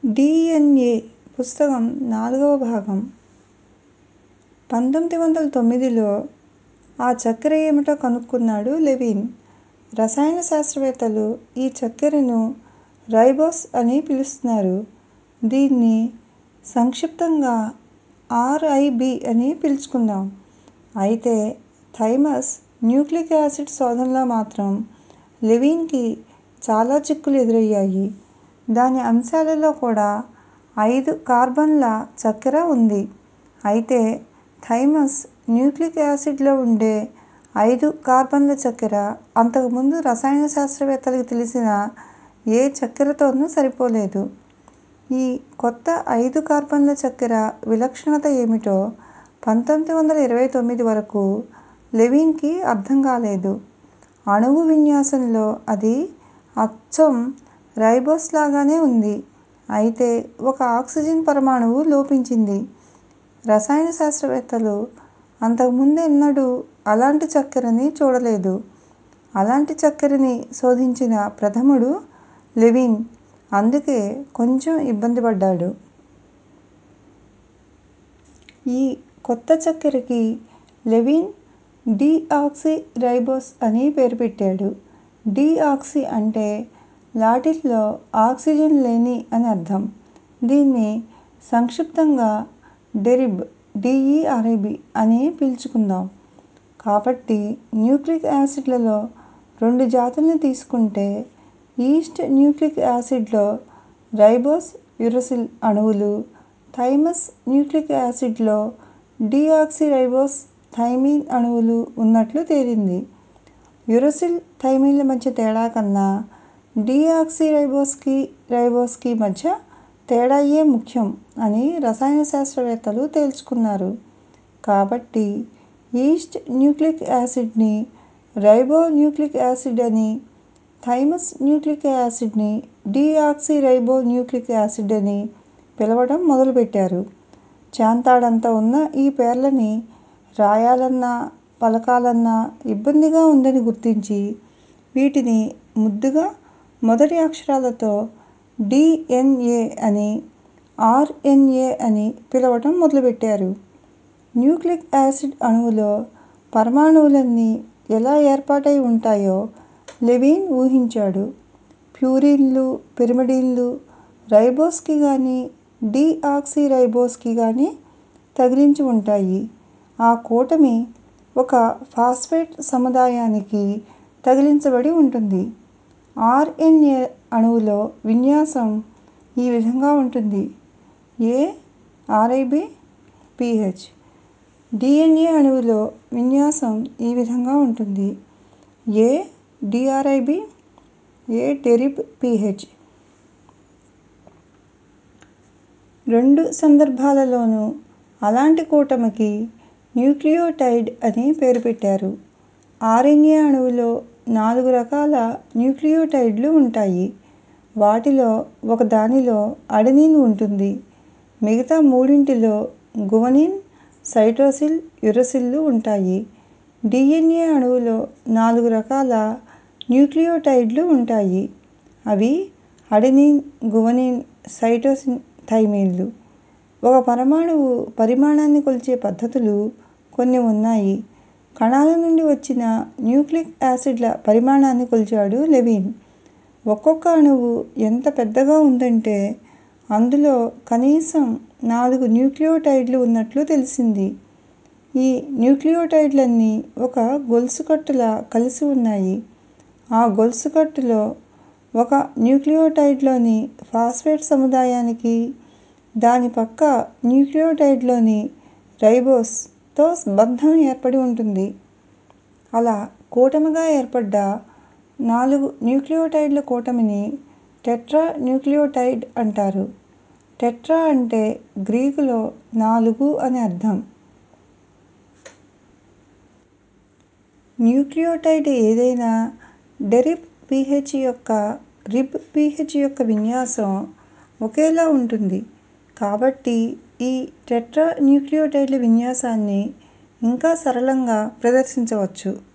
DNA పుస్తకం 4వ భాగం. 1909లో ఆ చక్కెర ఏమిటో కనుక్కున్నాడు లెవిన్. రసాయన శాస్త్రవేత్తలు ఈ చక్కెరను రైబోస్ అని పిలుస్తున్నారు. దీన్ని సంక్షిప్తంగా RIB అని పిలుచుకుందాం. అయితే థైమస్ న్యూక్లిక్ యాసిడ్ శోధనలో మాత్రం లెవిన్కి చాలా చిక్కులు ఎదురయ్యాయి. దాని అంశాలలో కూడా 5 కార్బన్ల చక్కెర ఉంది. అయితే థైమస్ న్యూక్లిక్ యాసిడ్లో ఉండే 5 కార్బన్ల చక్కెర అంతకుముందు రసాయన శాస్త్రవేత్తలకు తెలిసిన ఏ చక్కెరతోనూ సరిపోలేదు. ఈ కొత్త 5 కార్బన్ల చక్కెర విలక్షణత ఏమిటో 1929 వరకు లెవిన్కి అర్థం కాలేదు. అణువు విన్యాసంలో అది అచ్చం రైబోస్ లాగానే ఉంది. అయితే ఒక ఆక్సిజన్ పరమాణువు లోపించింది. రసాయన శాస్త్రవేత్తలు అంతకుముందెన్నడూ అలాంటి చక్కెరని చూడలేదు. అలాంటి చక్కెరని శోధించిన ప్రథముడు లెవిన్. అందుకే కొంచెం ఇబ్బంది పడ్డాడు. ఈ కొత్త చక్కెరకి లెవిన్ డీఆక్సీ రైబోస్ అని పేరు పెట్టాడు. డీఆక్సీ అంటే లాటిన్లో ఆక్సిజన్ లేని అని అర్థం. దీన్ని సంక్షిప్తంగా DERIB అని పిలుచుకుందాం. కాబట్టి న్యూక్లిక్ యాసిడ్లలో 2 జాతుల్ని తీసుకుంటే ఈస్ట్ న్యూక్లిక్ యాసిడ్లో రైబోస్, యురసిల్ అణువులు, థైమస్ న్యూక్లిక్ యాసిడ్లో డీఆక్సీరైబోస్, థైమిన్ అణువులు ఉన్నట్లు తేలింది. యురసిల్, థైమిన్ల మధ్య తేడా కన్నా డీఆక్సీరైబోస్కి రైబోస్కి మధ్య తేడాయే ముఖ్యం అని రసాయన శాస్త్రవేత్తలు తేల్చుకున్నారు. కాబట్టి ఈస్ట్ న్యూక్లిక్ యాసిడ్ని రైబో న్యూక్లిక్ యాసిడ్ అని, థైమస్ న్యూక్లిక్ యాసిడ్ని డీఆక్సీరైబో న్యూక్లిక్ యాసిడ్ అని పిలవడం మొదలుపెట్టారు. చాంతాడంత ఉన్న ఈ పేర్లని రాయాలన్నా పలకాలన్నా ఇబ్బందిగా ఉందని గుర్తించి వీటిని ముద్దుగా మొదటి అక్షరాలతో DNA అని, RNA అని పిలవటం మొదలుపెట్టారు. న్యూక్లిక్ యాసిడ్ అణువులో పరమాణువులన్నీ ఎలా ఏర్పాటై ఉంటాయో లెవిన్ ఊహించాడు. ప్యూరిన్లు, పిరిమిడిన్లు రైబోస్కి గానీ డీఆక్సీరైబోస్కి గానీ తగిలించి ఉంటాయి. ఆ కూటమి ఒక ఫాస్ఫేట్ సముదాయానికి తగిలించబడి ఉంటుంది. RNA అణువులో విన్యాసం ఈ విధంగా ఉంటుంది: A-RIB PH. DNA అణువులో విన్యాసం ఈ విధంగా ఉంటుంది: A-DRIB, A-DERIB PH. రెండు సందర్భాలలోనూ అలాంటి కూటమికి న్యూక్లియోటైడ్ అని పేరు పెట్టారు. RNA అణువులో 4 రకాల న్యూక్లియోటైడ్లు ఉంటాయి. వాటిలో ఒకదానిలో అడెనిన్ ఉంటుంది. మిగతా 3టిలో గువనిన్, సైటోసిల్, యురసిల్లు ఉంటాయి. DNA అణువులో 4 రకాల న్యూక్లియోటైడ్లు ఉంటాయి. అవి అడెనిన్, గువనిన్, సైటోసిన్, థైమిన్లు. ఒక పరమాణువు పరిమాణాన్ని కొలిచే పద్ధతులు కొన్ని ఉన్నాయి. కణాల నుండి వచ్చిన న్యూక్లిక్ యాసిడ్ల పరిమాణాన్ని కొలిచాడు లెవిన్. ఒక్కొక్క అణువు ఎంత పెద్దగా ఉందంటే అందులో కనీసం 4 న్యూక్లియోటైడ్లు ఉన్నట్లు తెలిసింది. ఈ న్యూక్లియోటైడ్లన్నీ ఒక గొలుసుకట్టులా కలిసి ఉన్నాయి. ఆ గొలుసుకట్టులో ఒక న్యూక్లియోటైడ్లోని ఫాస్ఫేట్ సముదాయానికి, దాని పక్క న్యూక్లియోటైడ్లోని రైబోస్తో బంధం ఏర్పడి ఉంటుంది. అలా కూటమిగా ఏర్పడ్డ 4 న్యూక్లియోటైడ్ల కూటమిని టెట్రా న్యూక్లియోటైడ్ అంటారు. టెట్రా అంటే గ్రీకులో 4 అని అర్థం. న్యూక్లియోటైడ్ ఏదైనా డెరిబ్ PH యొక్క రిబ్ PH యొక్క విన్యాసం ఒకేలా ఉంటుంది. కాబట్టి ఈ టెట్రా న్యూక్లియోటైడ్ల విన్యాసాన్ని ఇంకా సరళంగా ప్రదర్శించవచ్చు.